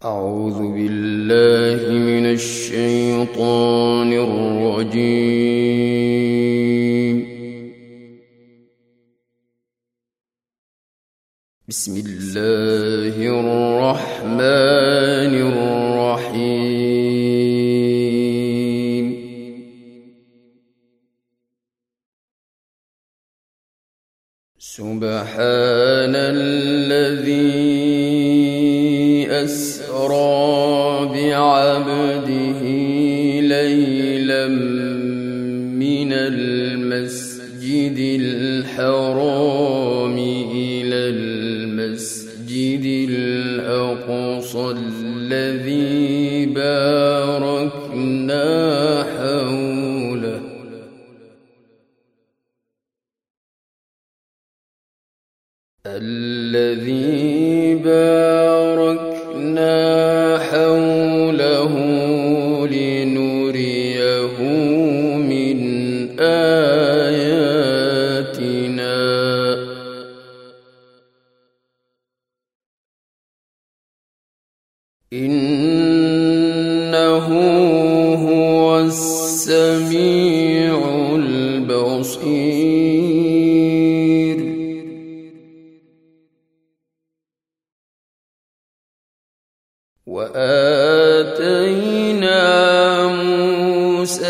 أعوذ بالله من الشيطان الرجيم. بسم الله الرحمن الرحيم. سبحان الذي أسرى بعبده ليلا من المسجد الحرام إلى المسجد الأقصى الذي باركنا حوله لنريه من آياتنا إنه هو السميع البصير. وآتينا موسى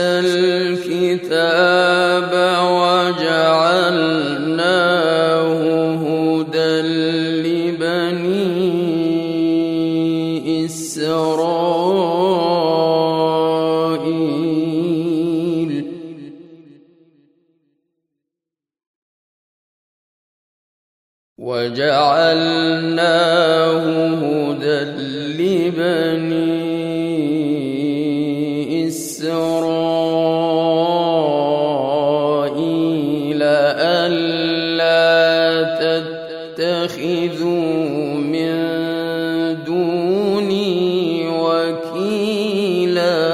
الكتاب وجعلناه هدى لبني إسرائيل ألا تتخذوا من دوني وكيلا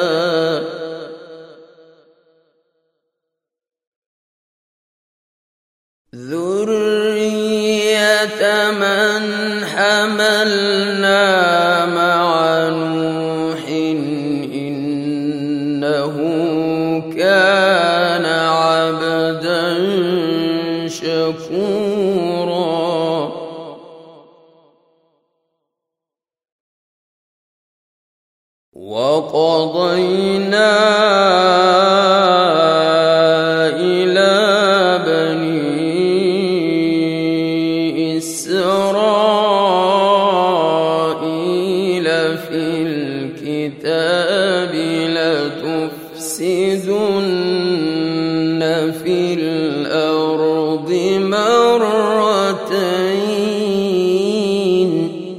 ذرية من حملنا مع نوح إنه كان عبدا شكورا. وقضينا إلى بني إسرائيل في الكتاب لتفسدن في الأرض مرتين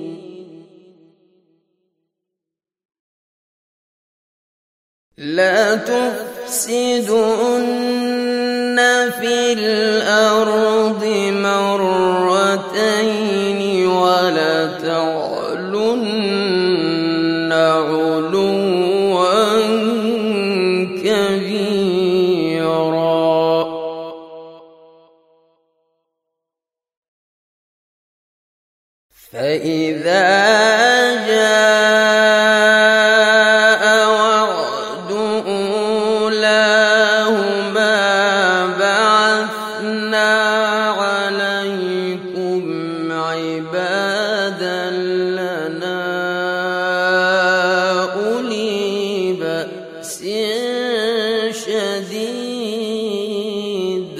ولتعلن علوا كبيرا. فإذا جاء وعد أولاهما بعثنا عليكم عبادا لنا أولي بأس شديد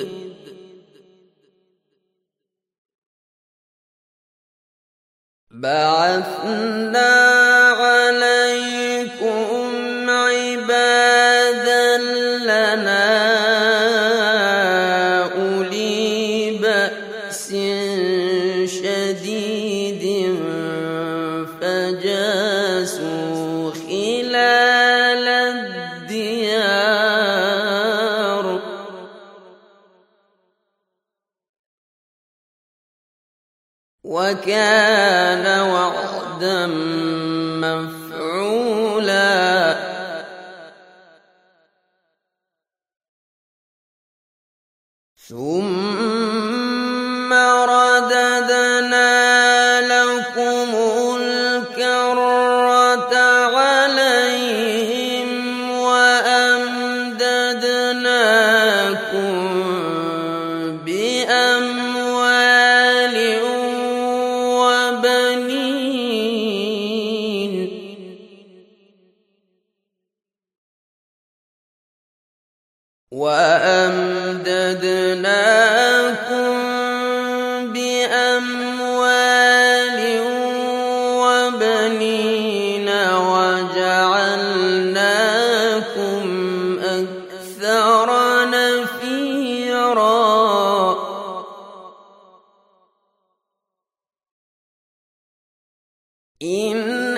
فجاسوا خلال الديار وكان وعدا مفعولا. ثم رددنا لكم الكرة عليهم وأمددناكم بأموال وبنين وجعلناكم أكثر نفيرا إن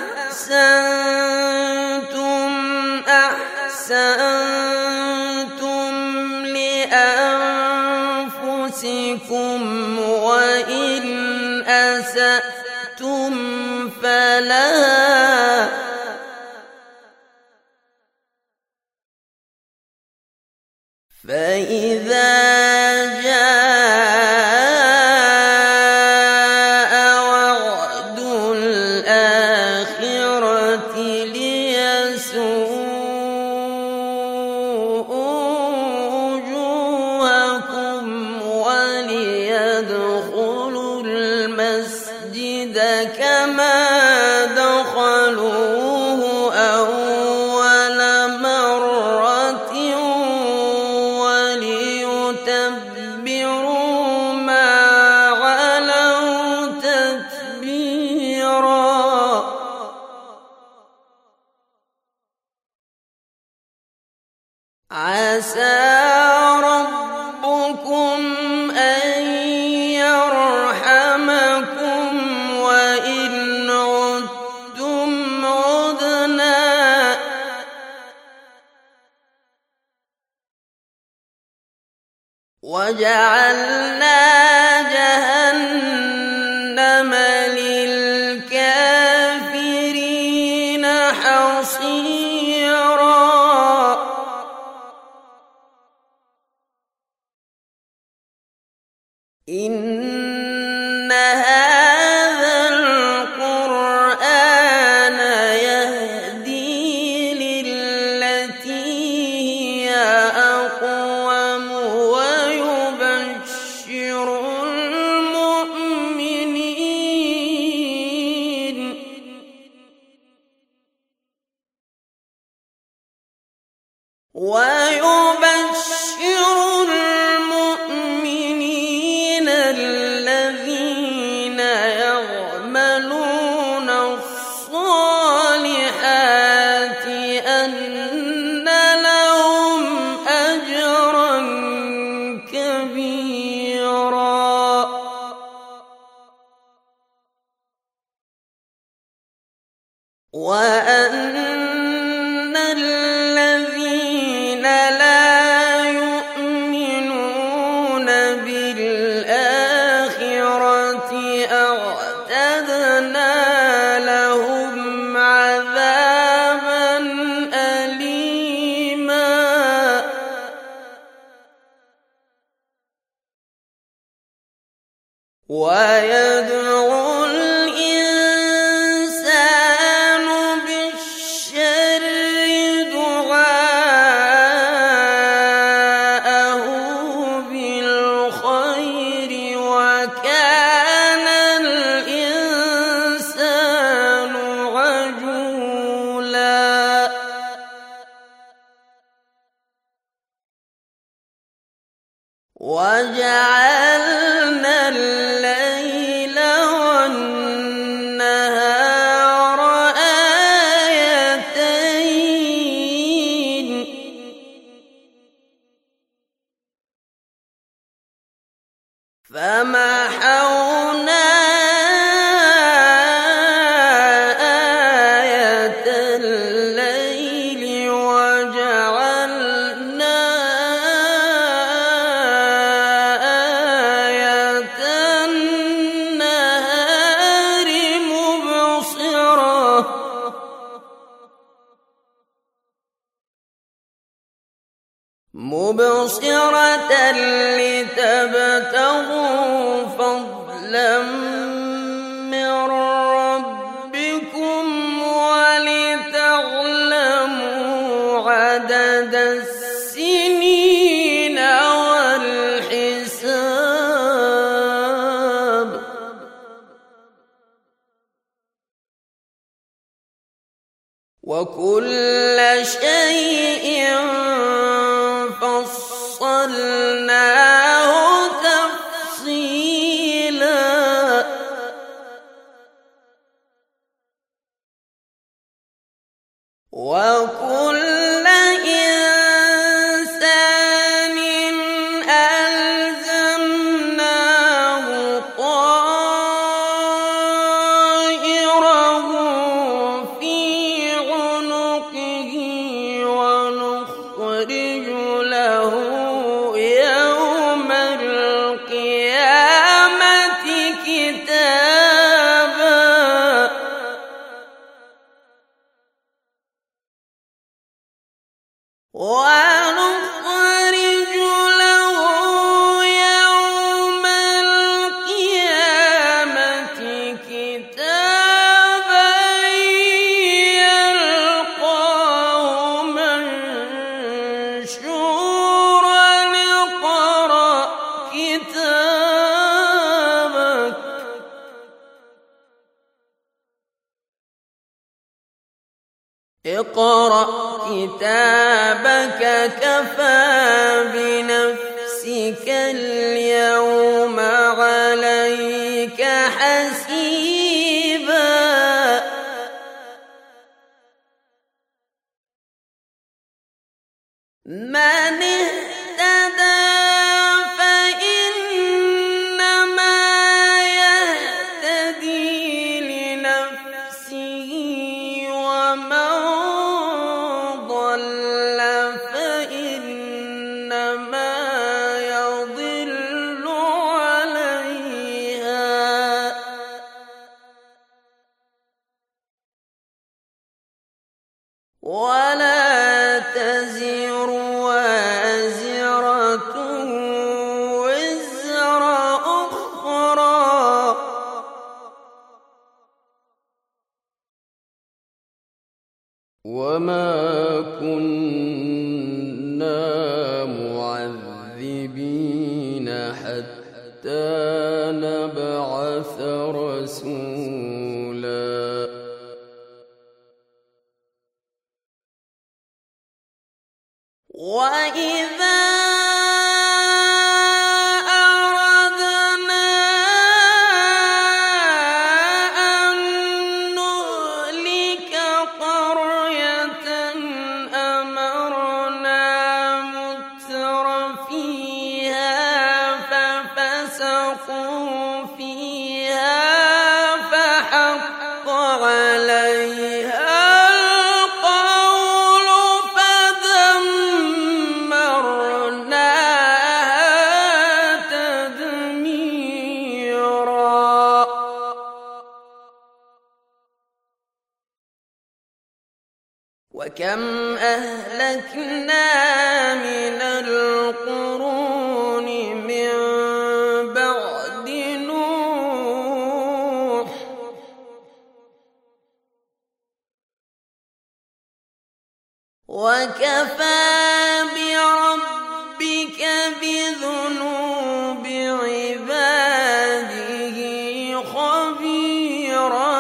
أحسنتم أحسنتم لأنفسكم وإن أسأتم فلها فإذا جاء وعد الآخرة ليسوءوا وجوهكم وليدخلوا المسجد كما دخلوه أول مرة وليتبروا ما علوا تتبيرا عسى ربكم أن يرحمكم وإن عدتم عدنا وجعلنا جهنم للكافرين حصيرا إن هذا القرآن يهدي للتي هي أقوم ويبشر المؤمنين الذين يعملون الصالحات أن لهم أجرا كبيرا وأن الذين لا يؤمنون بالآخرة أعتدنا لهم عذابا أليما ويدعو الإنسان بالشر دعاءه بالخير وكان الإنسان عجولا وجعلنا الليل والنهار آيتين فمحونا آية الليل وجعلنا آية النهار مبصرة لتبتغوا فضلا من ربكم عدد السنين والحساب وكل شيء فصلناه تفصيلا وكل إنسان ألزمناه طائره في عنقه ونخرج له يوم القيامة كتابا ونخرج له يوم القيامة كتابا يلقاه منشورا اقرأ كتابك اقرأ كتابك كفى بنفسك اليوم عليك حسيبا من اهتدى فإنما يهتدي لنفسه ومن ضل فإنما يضل عليها ولا تزر وازرة وزر أخرى وما كنا معذبين حتى نبعث رسولا وإذا أردنا أن نهلك قرية أمرنا متر فيها ففسقوا فيها فحق عليها وكم أهلكنا من القرون من بعد نوح وكفى بربك بذنوب عباده خبيرا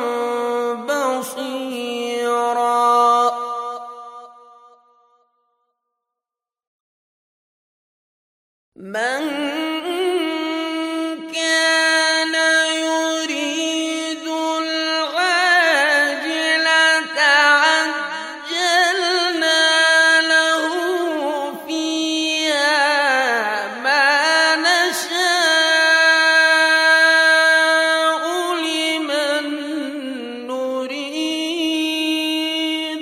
بصيرا من كان يريد العاجلة عجلنا له فيها ما نشاء لمن نريد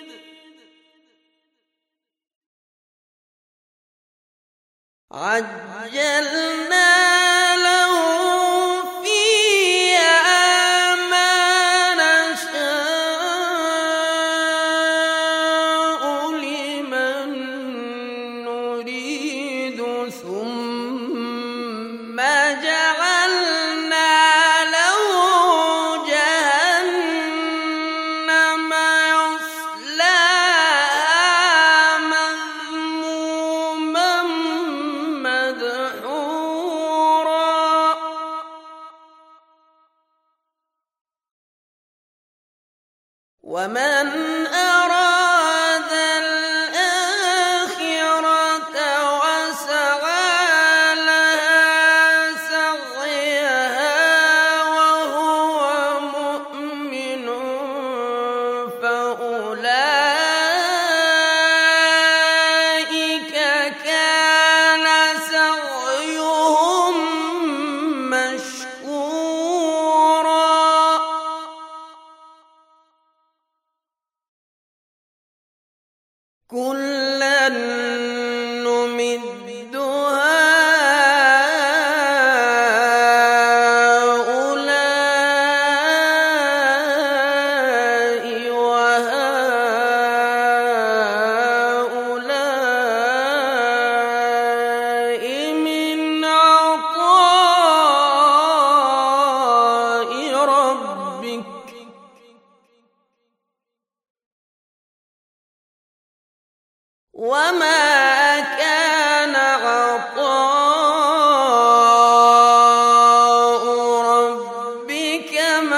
عجلنا له فيها ما نشاء لمن نريد ثم جعلنا له جهنم يصلاها ومن أراد الآخرة وسعى لها سعيها وهو مؤمن فأولئك كان سعيهم مشكورا. كلا نمد هؤلاء وهؤلاء من عطاء ربك وما كان عطاء ربك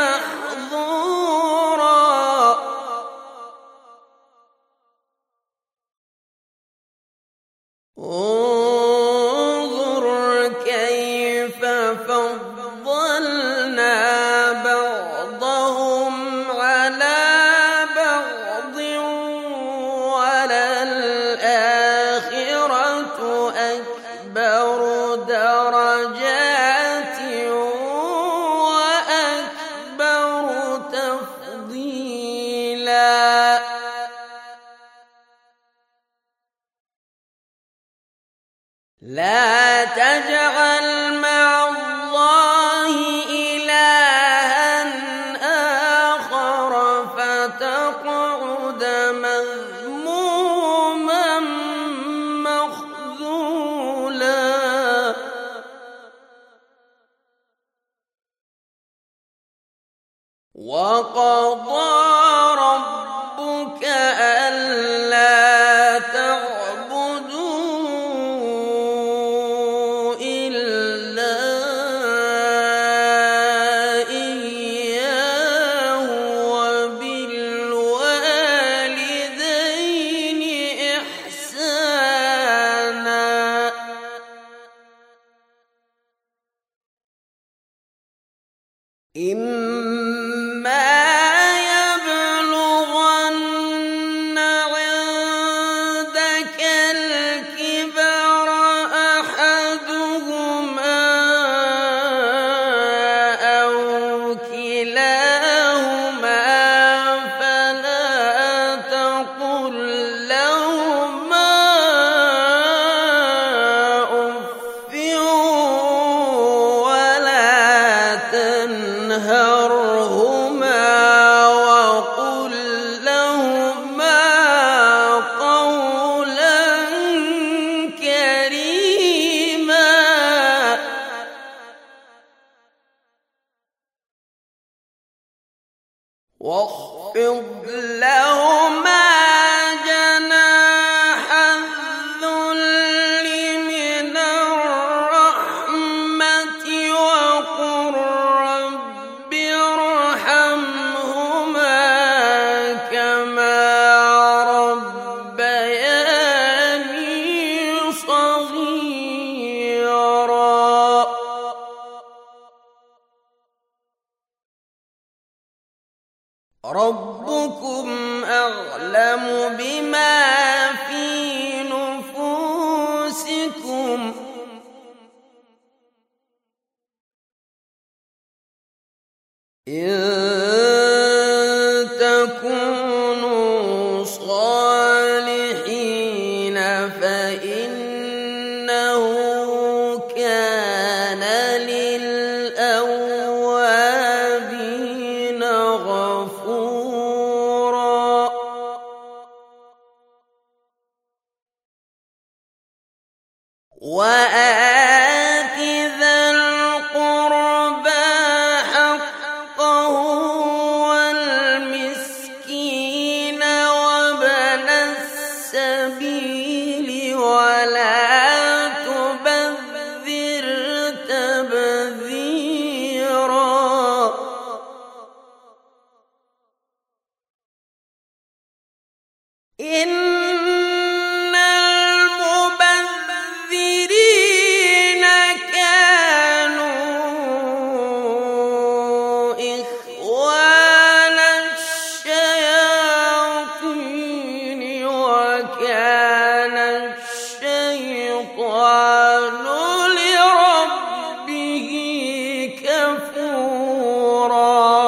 محظورا. انظر كيف فضلنا بعضهم على بعض وللآخرة أكبر درجات وأكبر تفضيلا. لا تجعل مع الله إلها آخر فتقعد مذموما مخذولا. وقضى ربك ألا تعبدوا إلا إياه وبالوالدين إحسانا. إما يبلغن عندك الكبر أحدهما أو كلاهما فلا تقل لهما أف ولا تنهرهما وقل لهما قولا كريما. واخفض لهما جناح الذل من الرحمة وقل رب ارحمهما كما ربياني صغيرا. ربكم أعلم بما في نفوسكم إن تكونوا صالحين فإنه كان للأوابين غفورا. وآت ذا القربى حقه والمسكين وابن السبيل ولا تبذر تبذيرا. إن المبذرين كانوا إخوان الشياطين وكان الشيطان لربه كفورا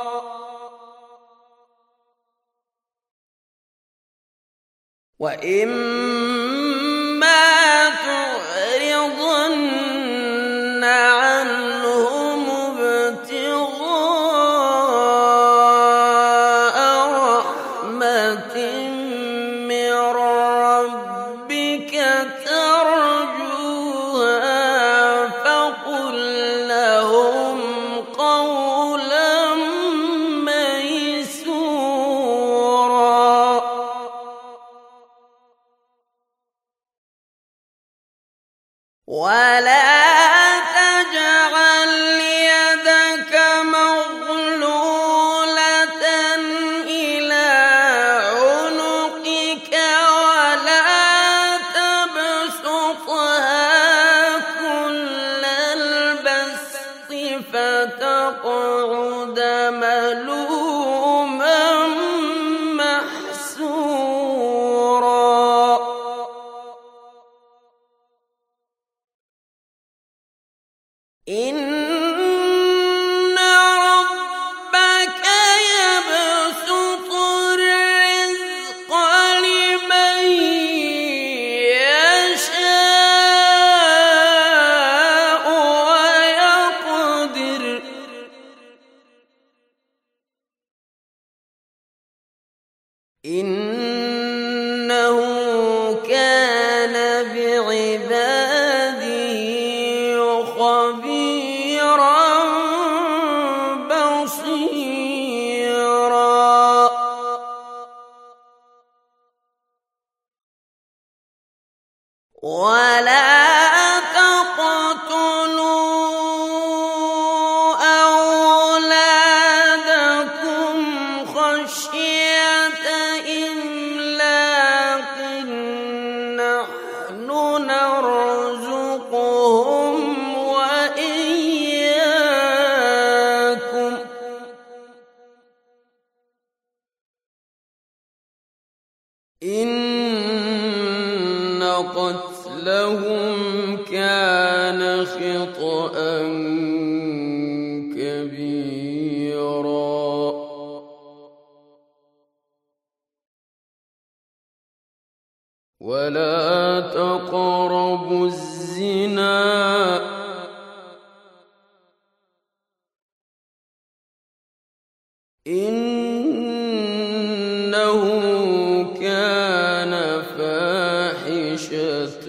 وإما تعرضن عنهم ابتغاء رحمة من ربك ترجوها فقل لهم قولا ميسورا ولا تجعل يدك مغلولة إلى عنقك ولا تبسطها كل البسط فتقعد ملوما محسورا إن ربك يبسط الرزق لمن يشاء ويقدر إنه كان بعباده خبيرا بصيرا ولا تقتلوا أولادكم خشية إملاق نحن نرزقهم وإياكم إن قتلهم كان خطأ كبيرا ولا تقربوا الزنا إنه كان فاحشة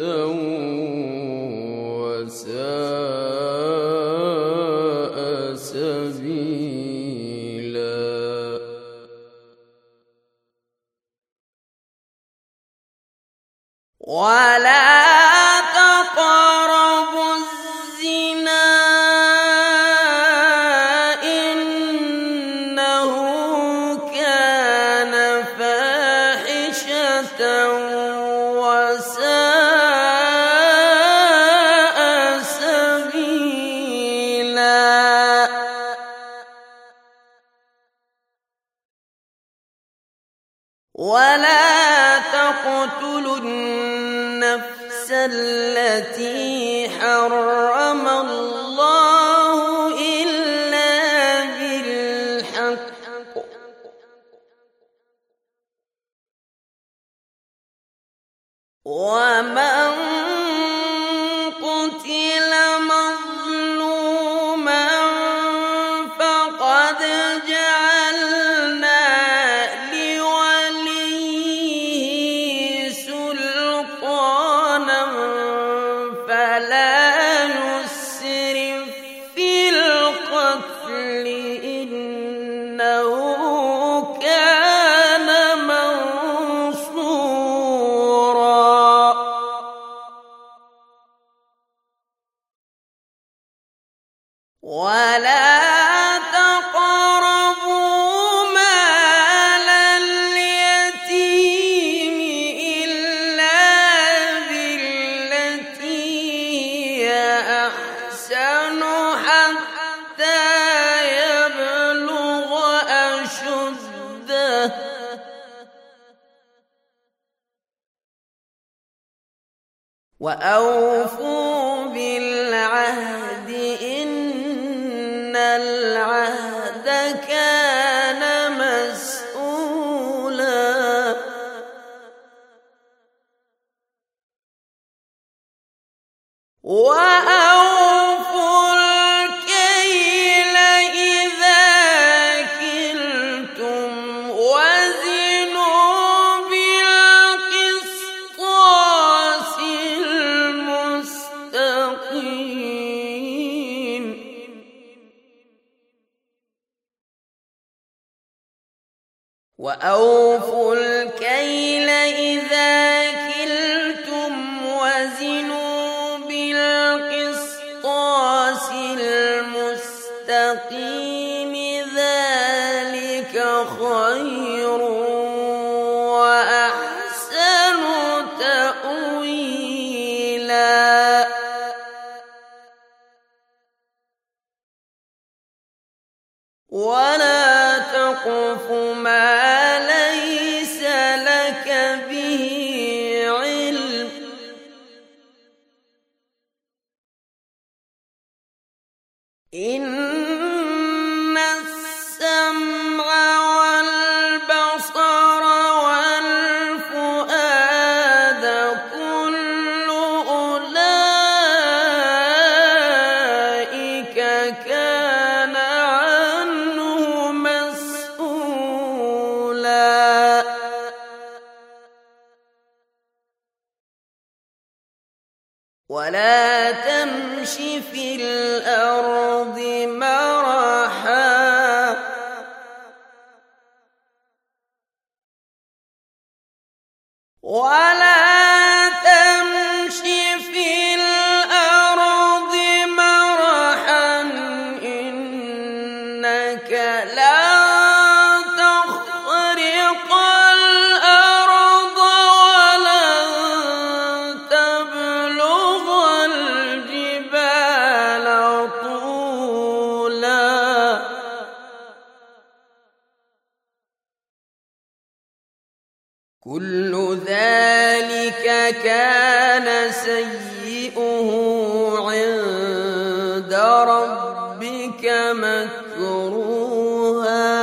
وساء سبيلا ولا تقربوا الزنا إنه كان فاحشة وساء سبيلا ولا تقتلوا النفس التي حرم الله إلا بالحق ومن قتل مظلوما فقد جعلنا لوليه سلطانا فلا يسرف في القتل إنه كان منصورا ولا تقربوا مال اليتيم وأوفوا بالعهد إن العهد كان مسؤولا وأوفوا الكيل إذا كلتم وزنوا بالقسطاس المستقيم وأوفوا الكيل إذا كلتم وزنوا بالقسطاس المستقيم ذلك خير وأحسن تأويلا ولا تقف ما ليس لك به علم إن السمع والبصر والفؤاد كل أولئك كان عنه مسؤولا ولا تمش في الأرض مرحا ولا تمش في الأرض مرحا إنك لن تخرق الأرض ولن تبلغ الجبال طولا كل ذلك كان سيئه عند ربك مكروها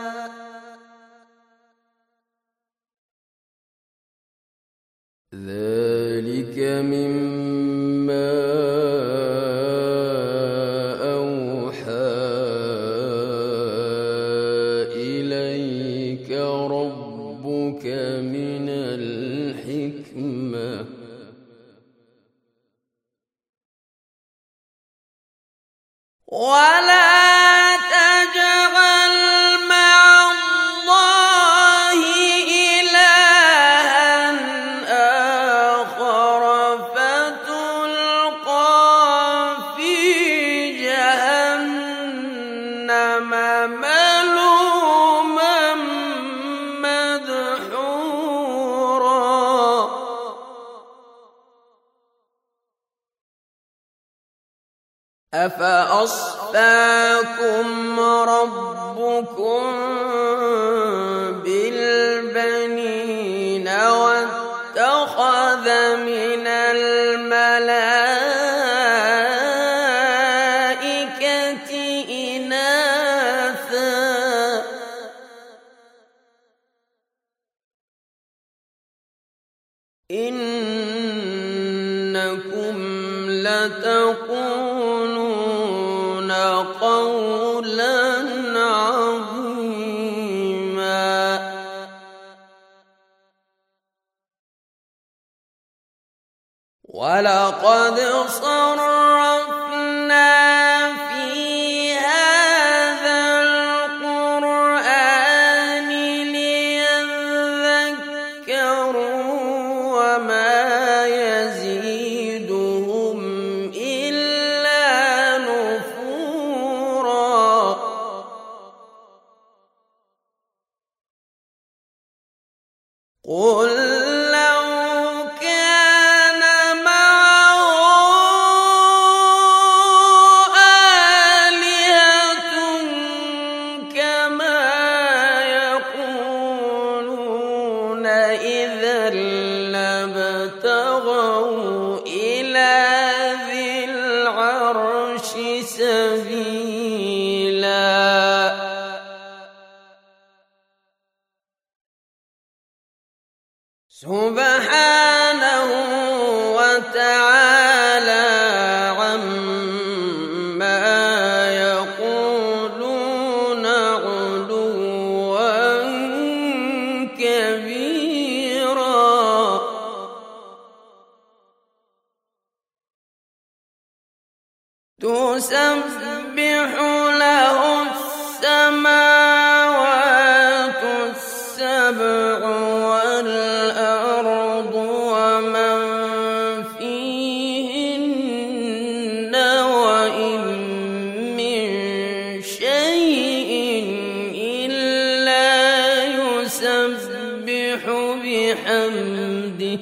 ذلك مما أوحى إليك ربك من الحكمة ولا تجعل مع الله إلها آخر فتلقى في جهنم ملوما مدحورا أفأصفاكم ربكم بالبنين واتخذ من الملائكة إناثا إنكم لتقولون قولا عظيما ولقد صرفنا في هذا القرآن ليذكروا وما يزيدهم إلا نفورا قل لو كان معه آلهة كما يقولون إذا لابتغوا سبحانه وتعالى عما يقولون علوا كبيرا. تسبح له السماوات السبع والأرض ومن فيهن وإن من شيء إلا يسبح بحمده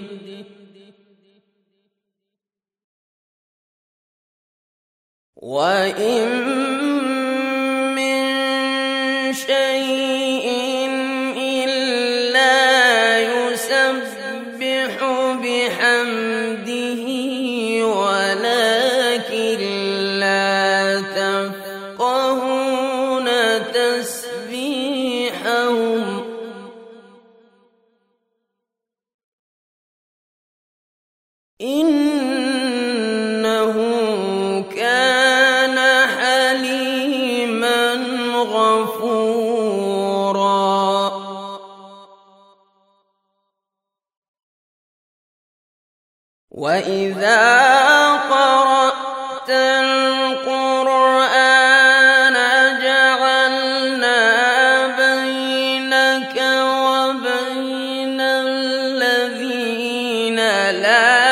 وإن من شيء إلا يسبح بحمده ولكن لا تفقهون تسبيحهم إنه كان حليما غفورا. وإذا قرأت القرآن جعلنا بينك وبين الذين لا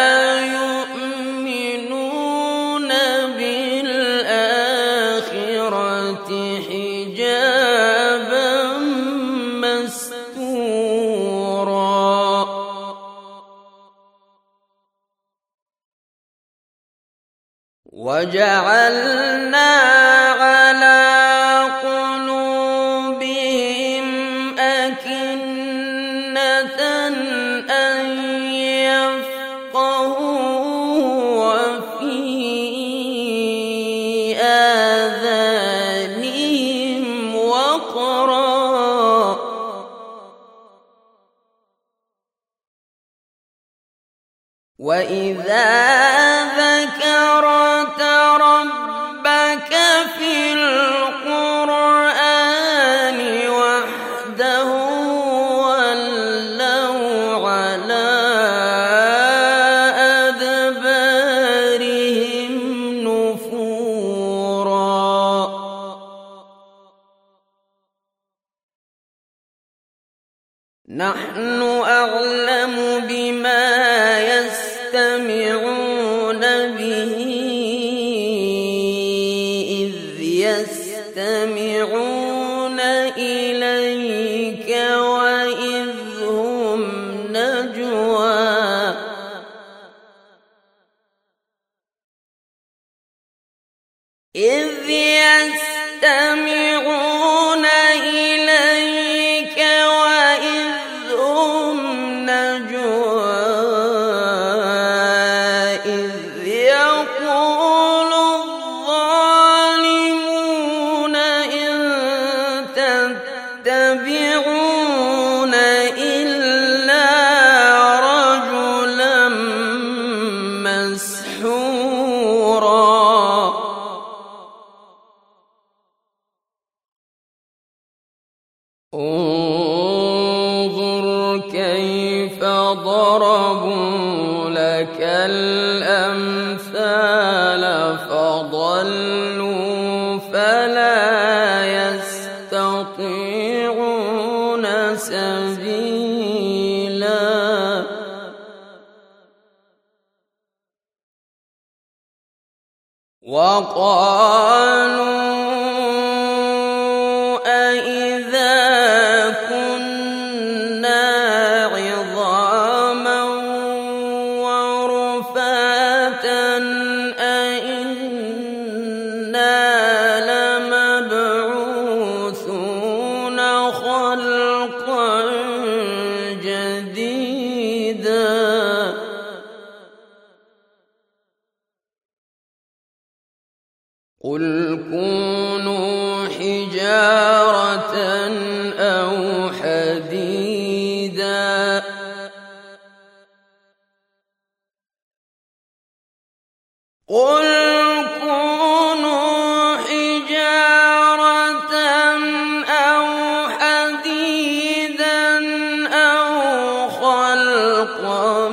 يؤمنون بالآخرة حجابا مستورا. وجعلنا على قلوبهم أكنة أن يفقهوا وفي آذانهم وقرا وإذا ذكرت ربك في القرآن وحده ولوا على أدبارهم نفورا. نحن أعلم بما يستمعون به إذ يستمعون إليك وإذ هم نجوى إذ يستمعون إليك وإذ هم نجوى إذ يقول الظالمون إن تتبعون إلا رجلا مسحورا. انظر كيف ضربوا لك الأمثال فضلوا فلا يستطيعون سبيلا. وقالوا أإذا كنا عظاما ورفاتا أإنا لمبعوثون خلقا جديدا. قل كونوا حجارة أو حديدا قل كونوا حجارة أو حديدا أو خلقا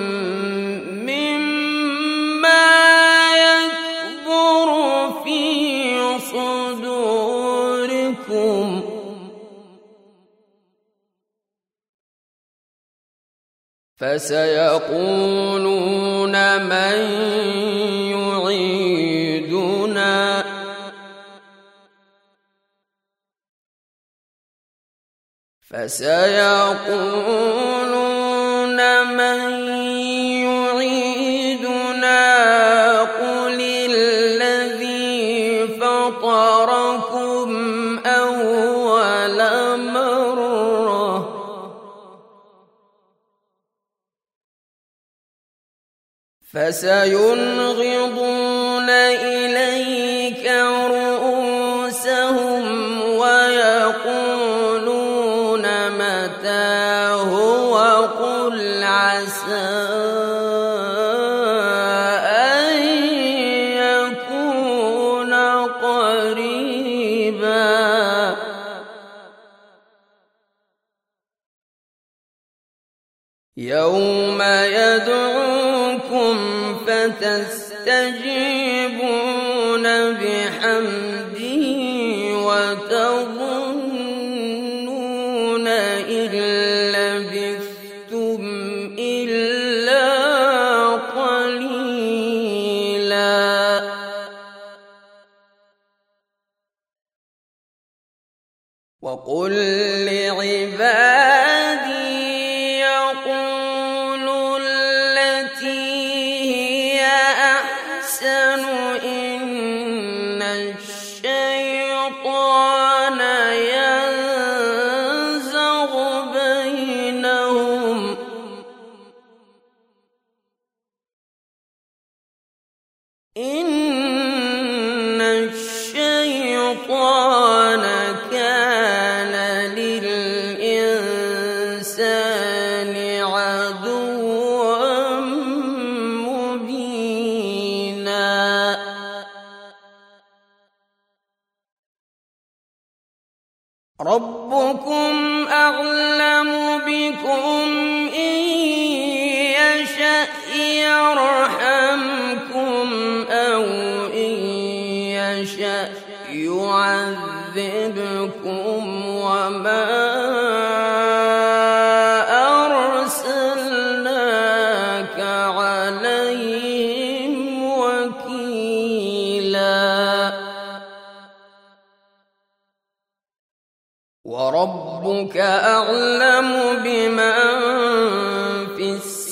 مما يكبر في صدوركم فسيقولون من يعيدنا قل الذي فطركم أول مرة فسينغضون إليك رؤوسهم ويقولون متى هو قل عسى أن يكون قريبا يوم يدعوكم فتستجيبون بحمده وتظنون إن لبثتم إلا قليلا وقل لعبادي يقولوا التي هي أحسن إن الشيطان ينزغ بينهم إن الشيطان كان للإنسان عدوا مبينا ربكم أعلم بكم إن يشأ يرحمكم أو إن يشأ يعذبكم وما أرسلناك عليهم وكيلا وربك أعلم بمن في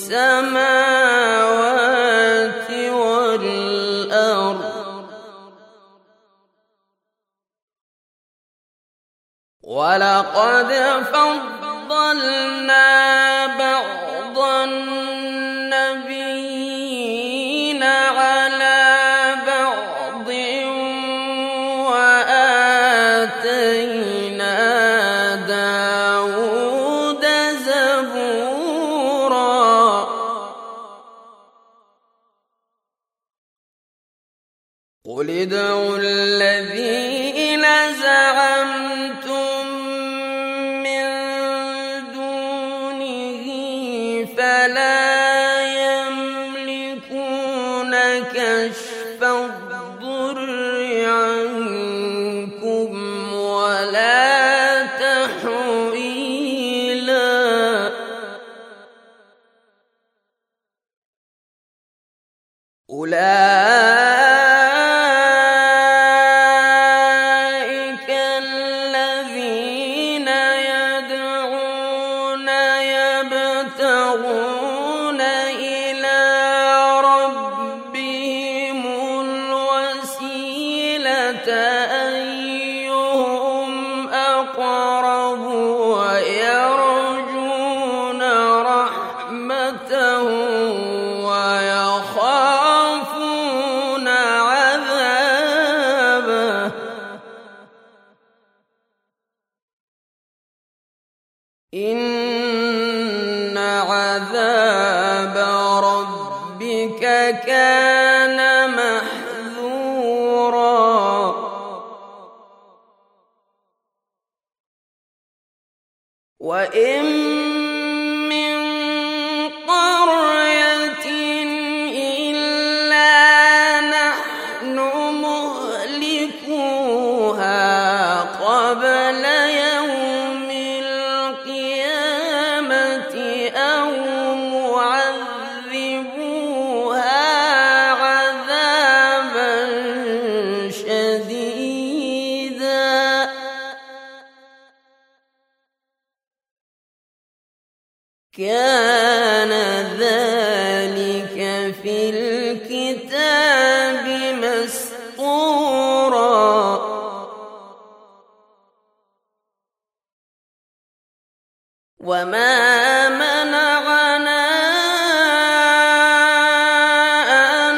السماوات والأرض ولقد فضلنا بعض النبيين على بعض وآتينا داود زبورا قل ادعوا الذين زعمتم من دونه فلا يملكون كشف الضر عنكم ولا تحويلا أولئك الذين يدعون يبتغون إلى ربهم الوسيلة أيهم أقرب ويرجون رحمته ويخافون عذابه إن عذاب ربك كان كان ذلك في الكتاب مسطورا وما منعنا أن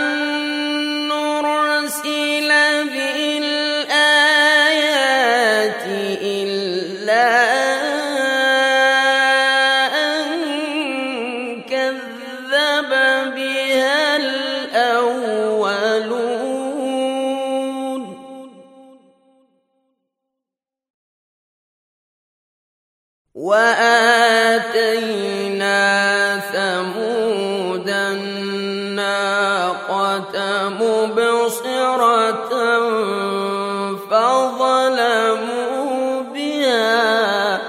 نرسل بالآيات إلا أن كذب بها الأولون وآتينا ثمود الناقة مبصرة فظلموا بها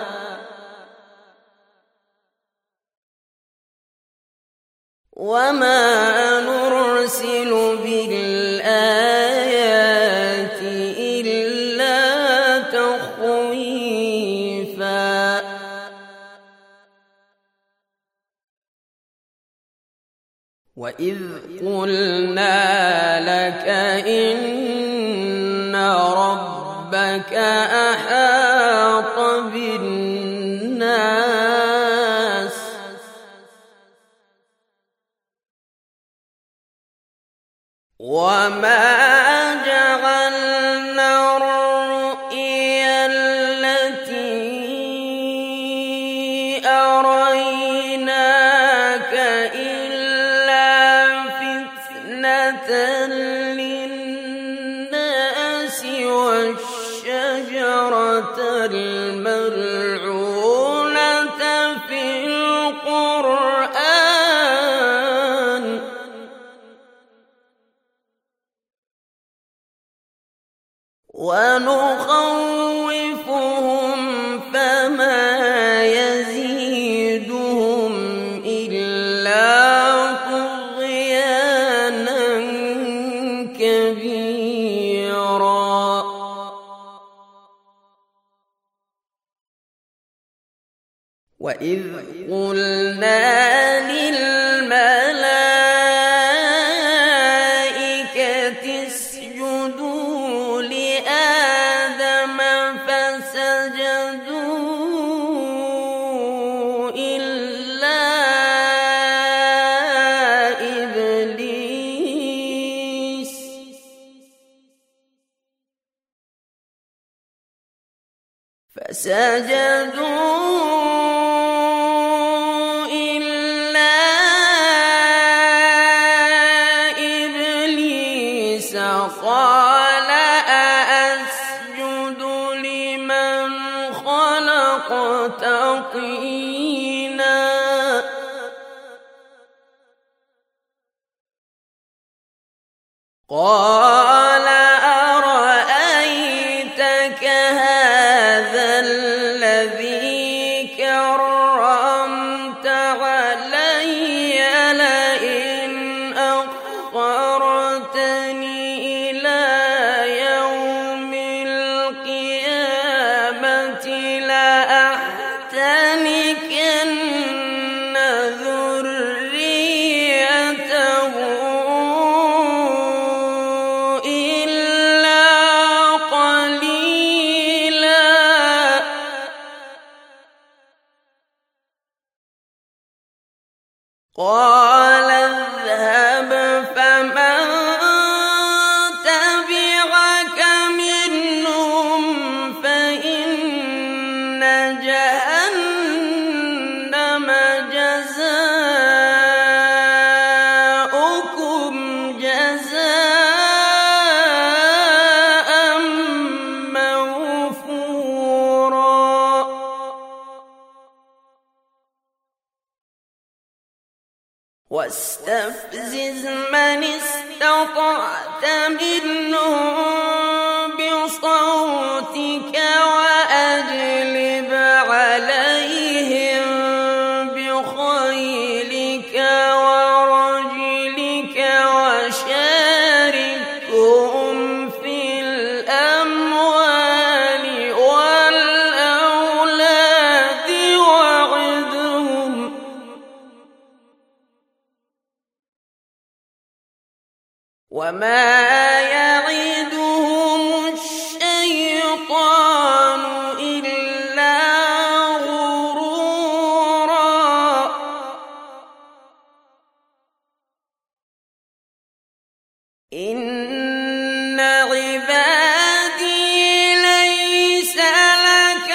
وما نرسل بالآيات إلا تخويفا وإذ قلنا لك إن ربك أحاط بالناس وما جعلنا الرؤيا التي أريناك إلا فتنة للناس والشجرة الملعونة في القرآن ونخوفهم فما يزيدهم إلا طغيانا كبيرا وإذ قلنا للملائكة اسجدوا لآدم فسجدوا إلا إبليس قال أأسجد لمن خلقت طينا قال أرأيتك هذا الذي كرمت علي لئن أخرتني إلى يوم القيامة لأحتنكن ذريته إلا قليلا قال اذهب فمن تبعك منهم فإن جهنم جزاؤكم جزاء موفورا واستفزز من استطعت منهم بصوتك وأجلب عليهم بخيلك ورجلك وشاركهم في الأموال والأولاد وعدهم وما يعدهم الشيطان إلا غرورا إن عبادي ليس لك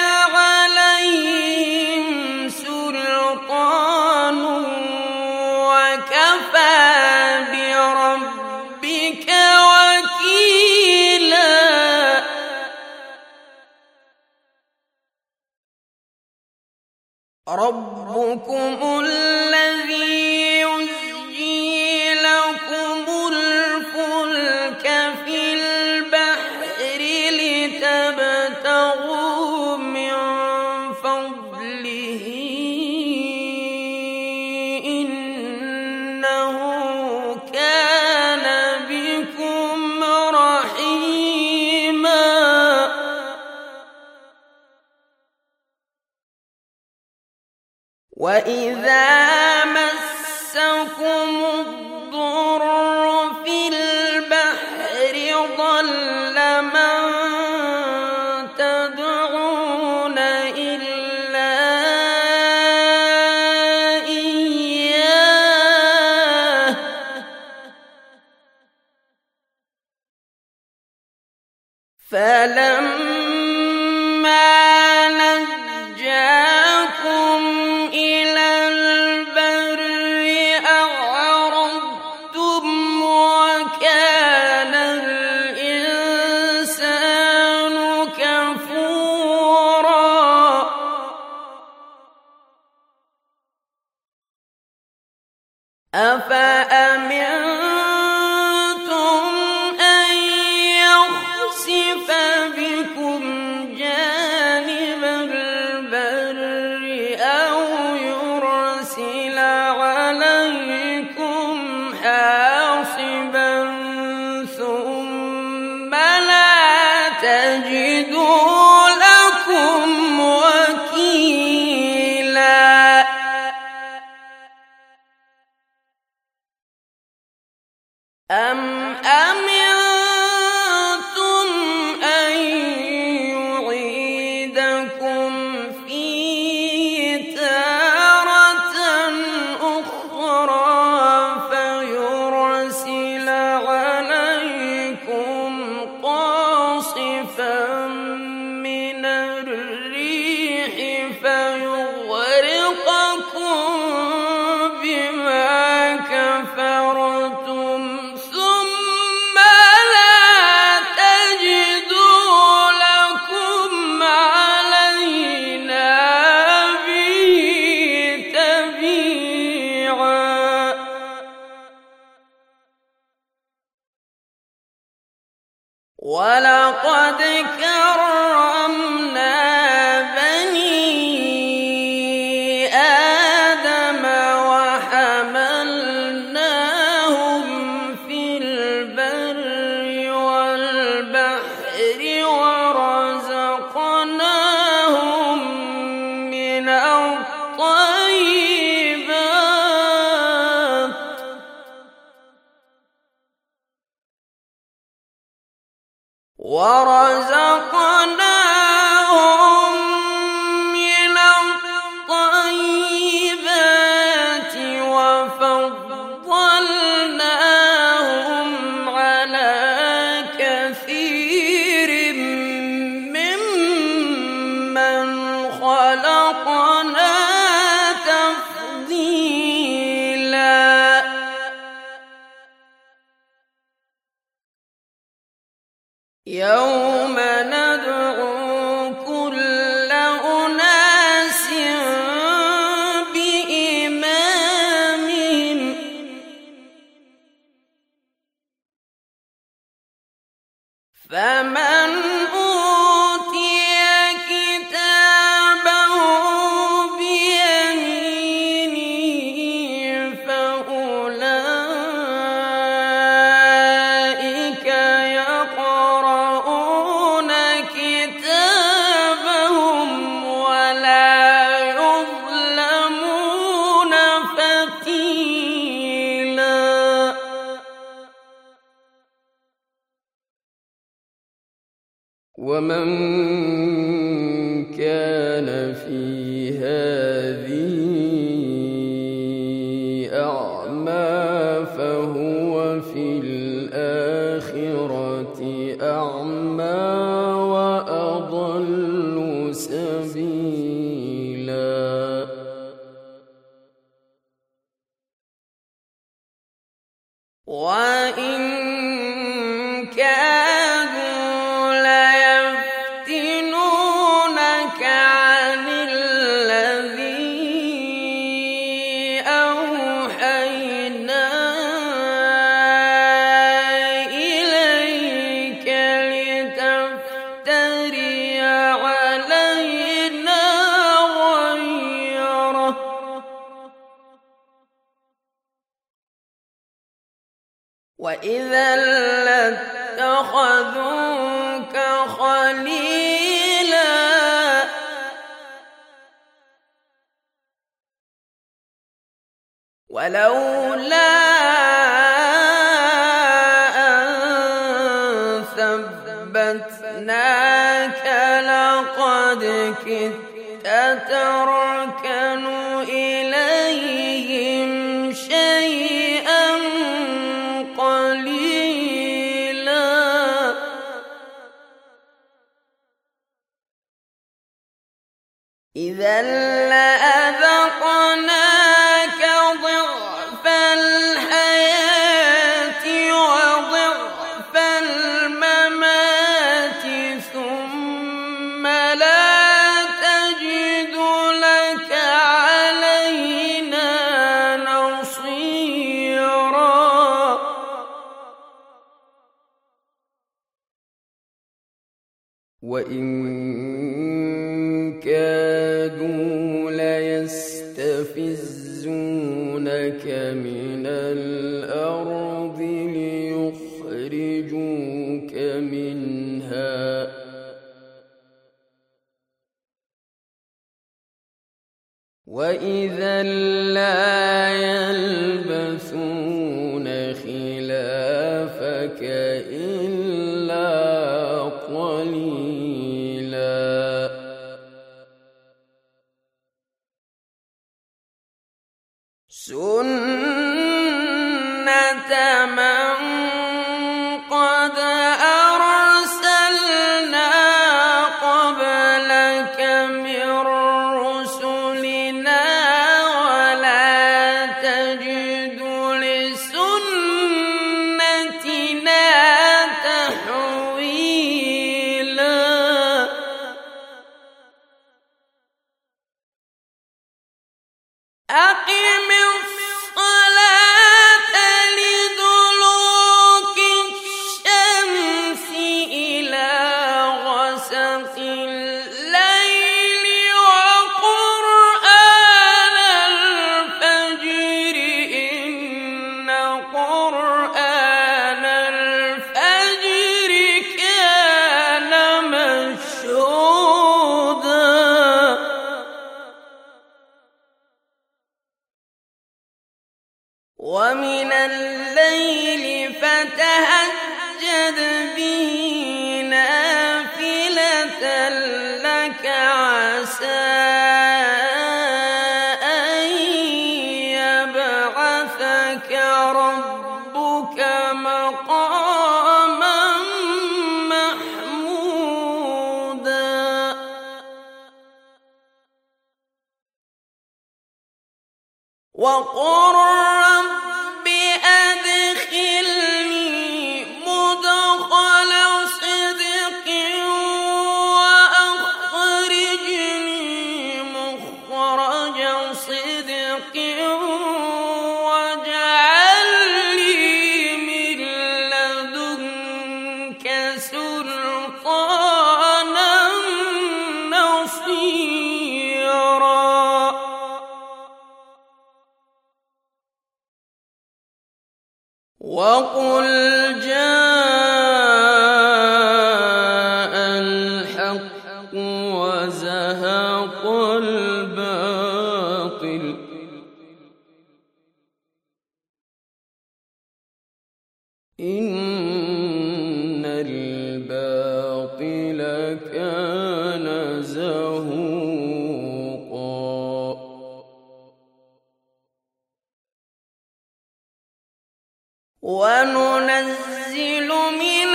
عليهم سلطان وكفى بربك وكيلا ربكم الذي يزجي لكم الفلك في البحر لتبتغوا من فضله إنه كان بكم رحيما وإذا مسكم الضر في البحر ضل من تدعون إلا إياه فلما نجاكم إلى البر أعرضتم وكان الإنسان كفورا أفأمنتم أن يخسف بكم جانب البر أو يرسل عليكم حاصبا ثم لا تجدوا لكم وكيلا أم أمنتم أن يعيدكم فيه تارة أخرى فيرسل عليكم قاصفا من الريح فيغرقكم بما كفرتم ثم لا تجدوا لكم علينا به تبيعا ولقد كرمنا بني آدم وحملناهم في البر والبحر ورزقناهم من الطيبات وفضلناهم على كثير ممن خلقنا تفضيلا يوم ومن كان في هذه أعمى فهو في الآخرة أعمى وأضل سبيلا. وإن كادوا ليفتنونك عن الذي أوحينا إليك لتفتري علينا غيره وإذا لاتخذوك خليلا. ولولا أن ثبتناك لقد كدت تركن إليهم شيئا قليلا. إذا لأذقناك ضعف الحياة وضعف الممات ثم لا تجد لك علينا نصيرا. وإن كادوا ليستفزونك من الأرض ليخرجوك منها وإذا لا يلبثون خلافك إلا قليلا. سنة من قد أرسلنا قبلك من رسلنا ولا تجد لسنتنا تحويلا. أقم الصلاة لدلوك الشمس إلى غسق الليل وقرآن الفجر إن قرآن الفجر كان مشهودا. ومن الليل فتهجد به نافلة لك عسى أن يبعثك ربك مقاما محمودا. وقل رب أدخلني مدخل صدق وأخرجني مخرج صدق واجعل لي من لدنك سلطانا نصيرا. وقل جاء الحق وزهق الباطل إن الباطل وننزل من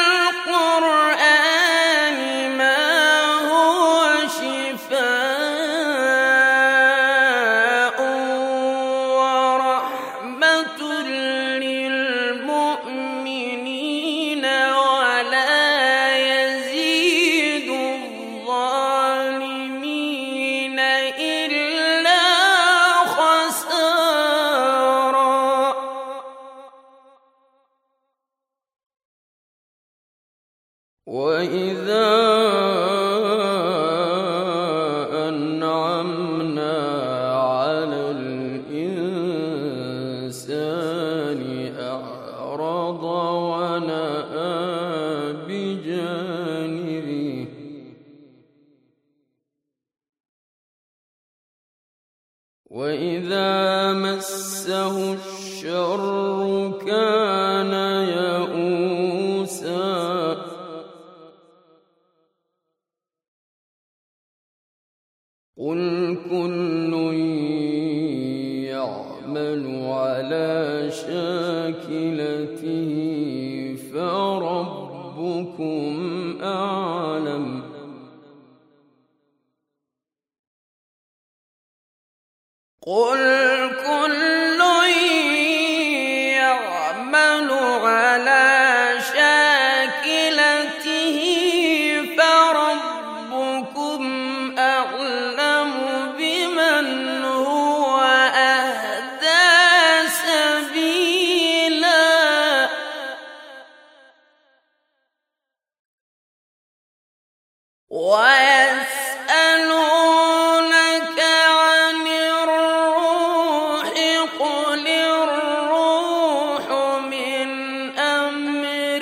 القرآن ما هو شفاء ورحمة للمؤمنين ولا يزيد الظالمين إلا خسارا. وإذا أنعمنا على الإنسان أعرض ونأى بجانبه وإذا مسه الشر كان يئوسا. قل كل يعمل على شاكلته فربكم أعلم. قل كل يعمل على شاكلته فربكم أعلم بمن هو أهدى سبيلا. ويسألونك عن الروح قل الروح من أمر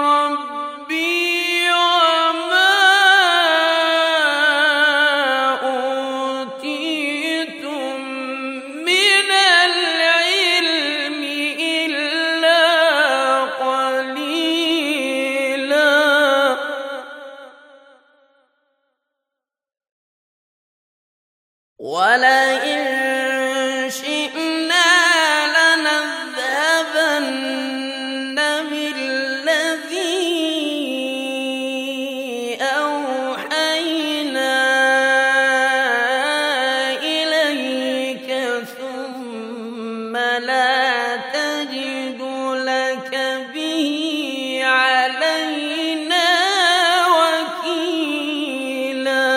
ربي وما أوتيتم من العلم إلا قليلا. ولئن شئنا لنذهبن بالذي أوحينا إليك ثم لا تجد لك به علينا وكيلا.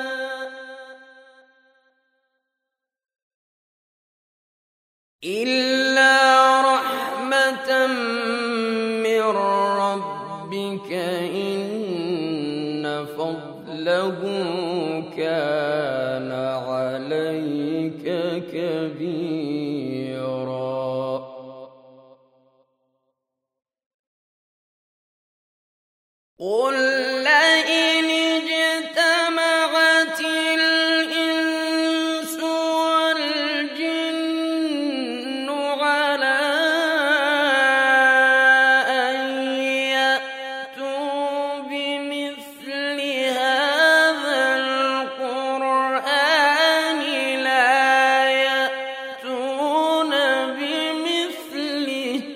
إلا رحمة من ربك إن فضله كان عليك كبيرا. قل لئن اجتمعت الإنس والجن على أن يأتوا بمثل هذا القرآن لا يأتون بمثله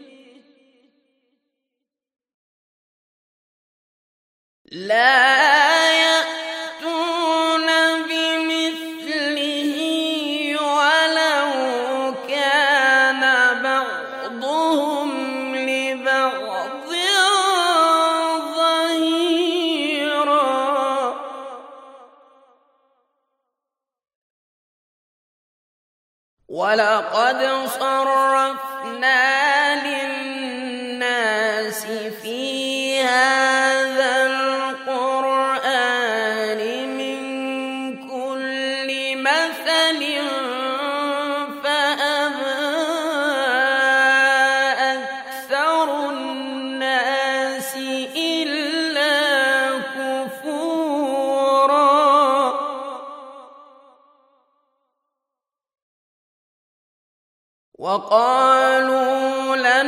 ولو كان بعضهم لبعض ظهيرا. ولقد صرفنا للناس في هذا القرآن من كل مثل فأبى أكثر الناس إلا كفورا. وقالوا لن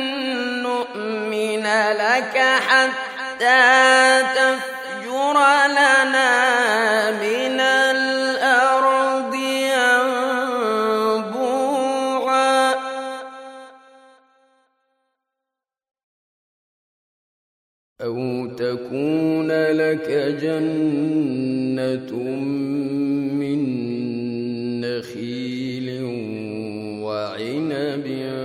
نؤمن لك حتى تفجر لنا من الأرض ينبوعا. تكون لك جنة من نخيل وعنب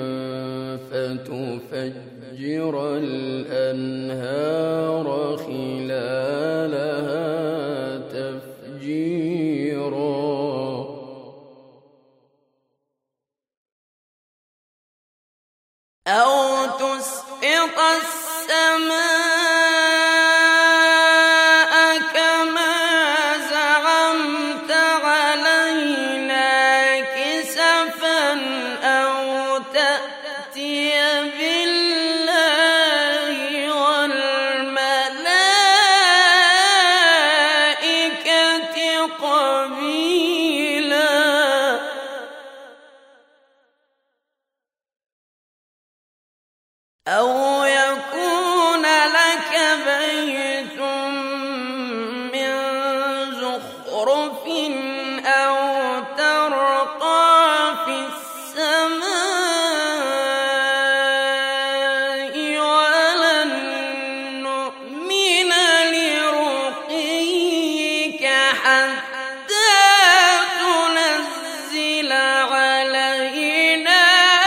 فتفجر الأنهار خلالها تفجيرا أو تسقط السماء أو يكون لك بيت من زخرف أو ترقى في السماء ولن نؤمن لرقيك حتى تنزل علينا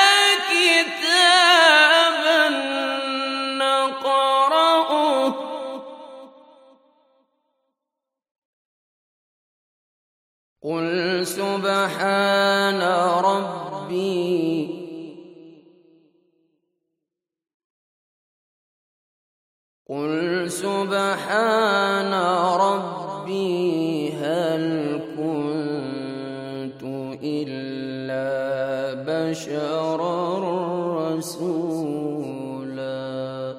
قل سبحان ربي هل كنت إلا بشرا رسولا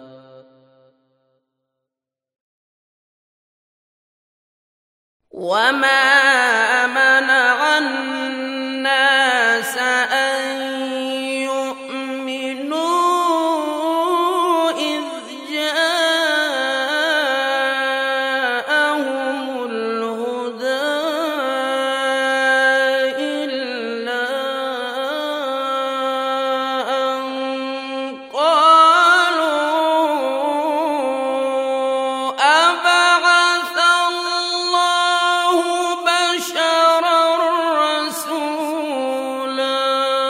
وما منع الناس أن يؤمنوا إذ جاءهم الهدى إلا أن قالوا أبعث الله بشرا رسولا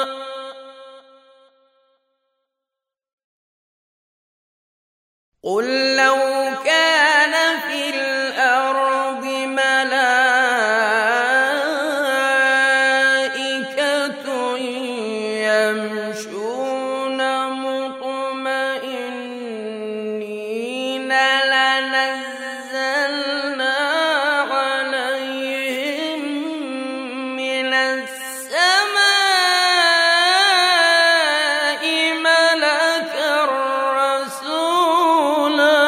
قل لو كان في الأرض ملائكة يمشون مطمئنين لنزلنا عليهم من السماء ملكا رسولا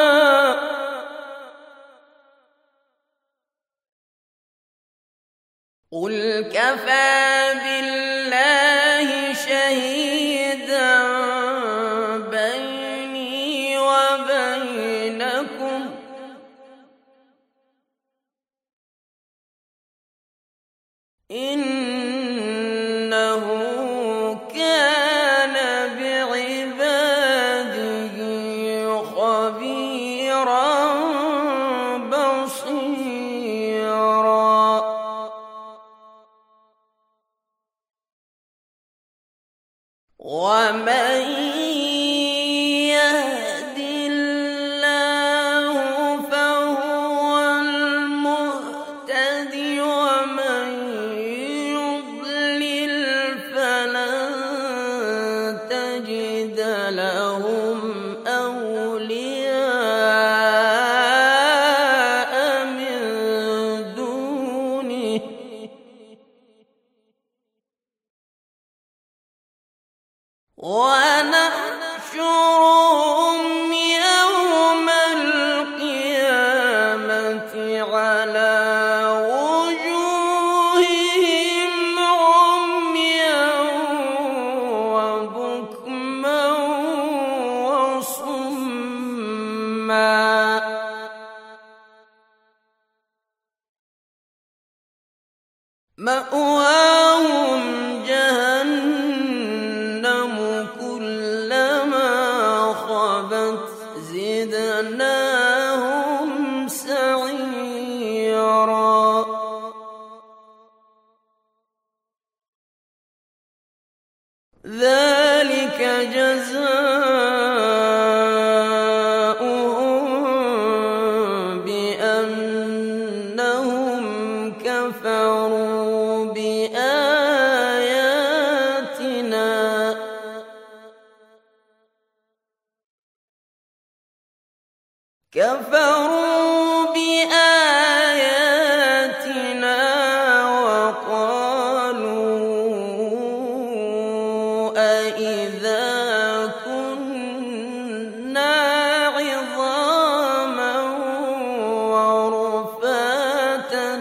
قل كفى بالله شهيدا بيني وبينكم إنه كان بعباده خبيرا بصيرا ومن يهد الله فهو المهتد ومن يضلل فلن تجد لهم أولياء من دونه ونحشرهم يوم القيامة على وجوههم عميا وبكما وصما مأواهم جهنم كلما ذلك جزاؤهم بأنهم كفروا بآياتنا وقالوا أإذا كنا عظاما ورفاتا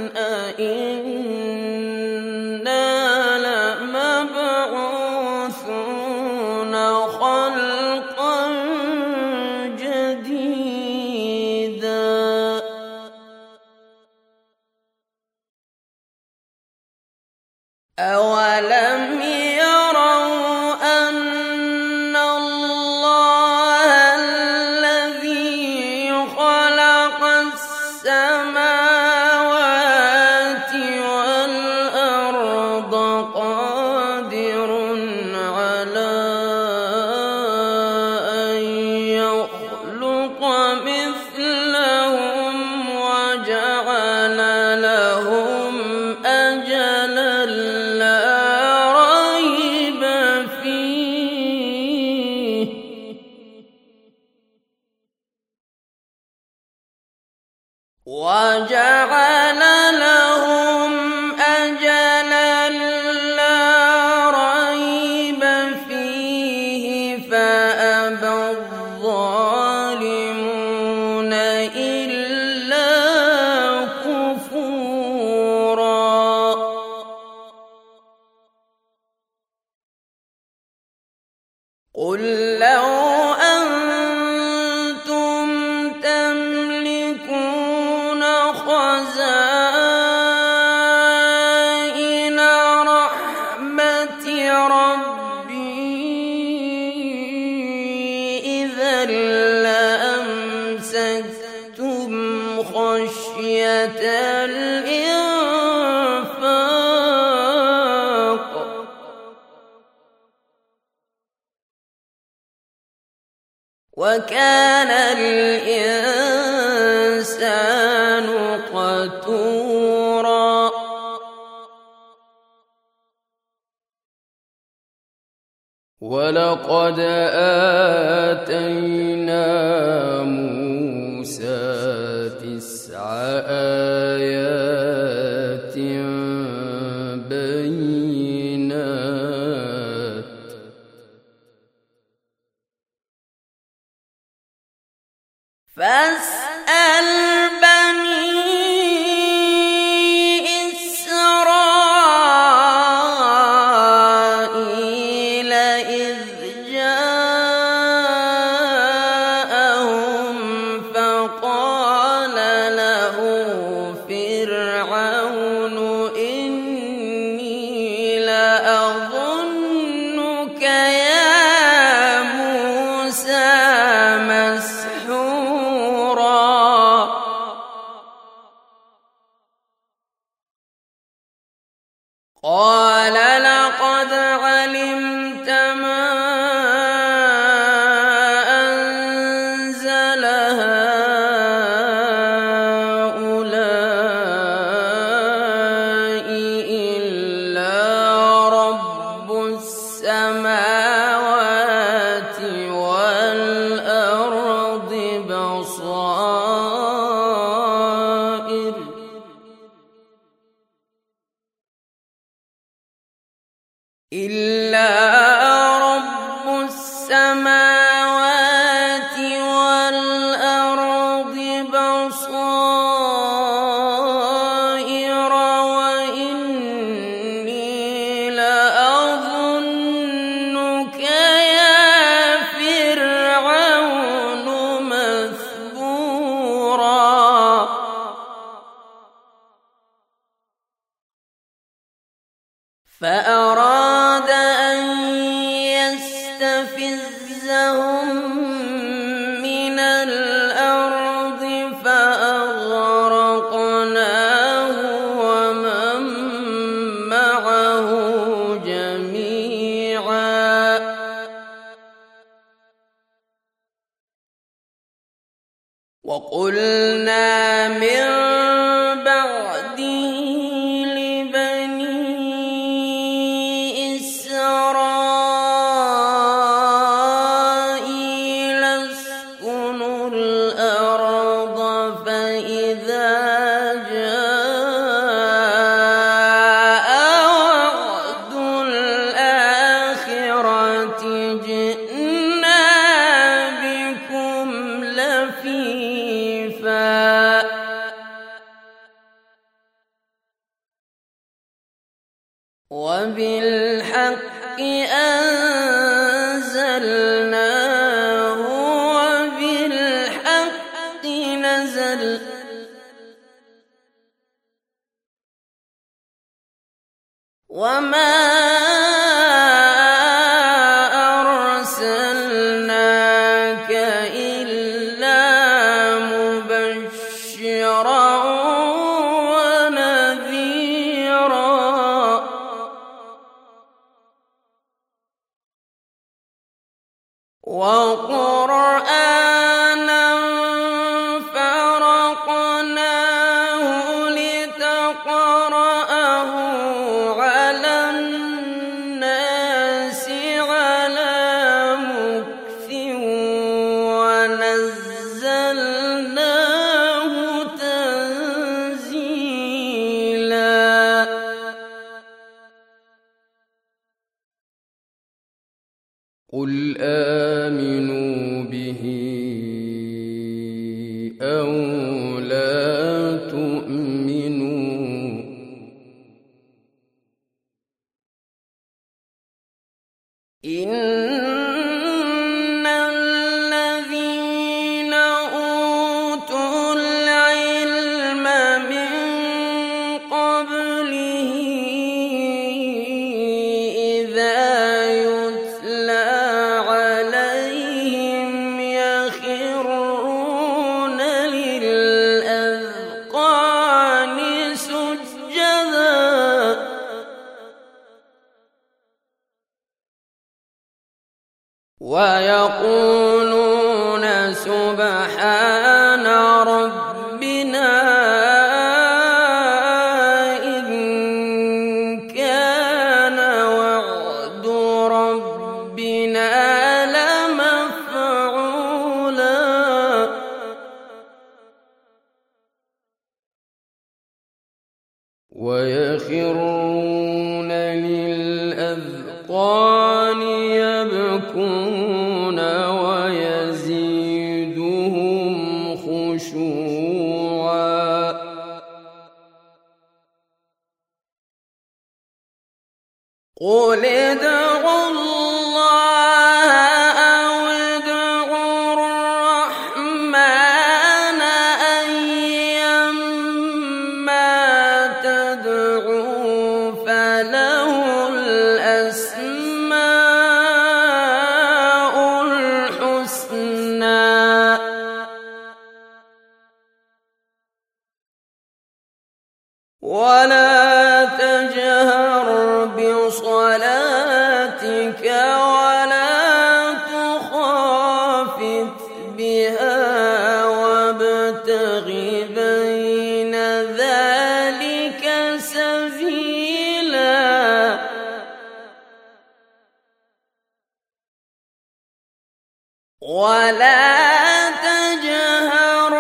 أإنا لمبعوثون خلقا جديدا أولم يروا أن الله الذي خلق السماوات والأرض قادر على أن يخلق مثلهم وجعل لهم أجلا لا ريب فيه وجعل لهم أجلا لا ريب فيه فأبى الظالمون إلا كفورا قل لو أنتم تملكون خزائن رحمة ربي إذا لأمسكتم خشية الإنفاق وكان الإنسان قتورا ولقد آتينا موسى 9 آيات بينات فاسأل بني إسرائيل إذ جاءهم فقال له فرعون إني لأظنك يا موسى مسحورا قال لقد علمت ما أنزل هؤلاء إلا رب السماوات والأرض بصائر إلا رب السماوات والأرض بصائر وإني لأظنك يا فرعون مثبورا فأراد أن يستفزهم من الأرض فأغرقناه ومن معه جميعا وقلنا من بعده لبني إسرائيل اسكنوا الأرض فإذا جاء وعد الآخرة جئنا بكم لفيفا وبالحق أنزلناه وبالحق نزل وما أرسلناك إلا مبشرا ونذيرا وقرآنا فرقناه لتقرأه على الناس على مكث ونزلناه تنزيلا قل آمنوا به أو لا تؤمنوا إن الذين أوتوا العلم من قبله إذا يتلى عليهم يخرون للأذقان سجدا ويقولون سبحان ربنا إن كان وعد ربنا لمفعولا ويخرون للأذقان يبكون ويزيدهم خشوعا قل ادعوا الله أو ادعوا الرحمن أيما تدعوا فله الأسماء الحسنى ولا تجهر بصلاتك ولا تخافت بها وابتغ بين ذلك سبيلا ولا تجهر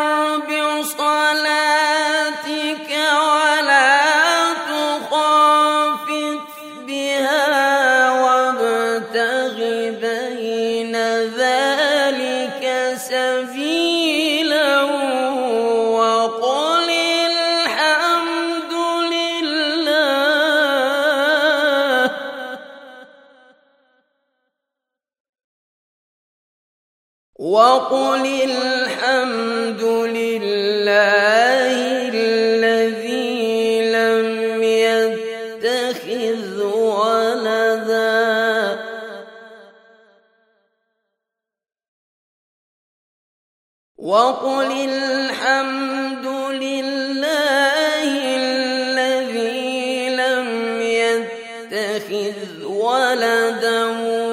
بصلاتك ولا تخافت بها وابتغ بين ذلك سبيلا وقل الحمد لله وقل الحمد لله الذي لم يتخذ ولدا وقل الحمد لله الذي لم يتخذ ولدا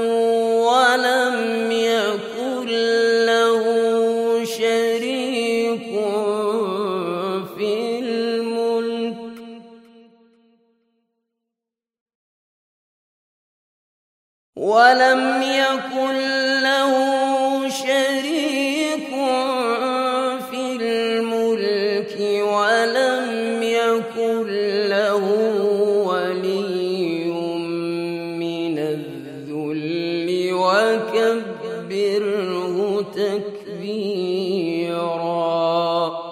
ولم يكن له شريك ولم يكن له شريك في الملك ولم يكن له ولي من الذل وكبره تكبيرا.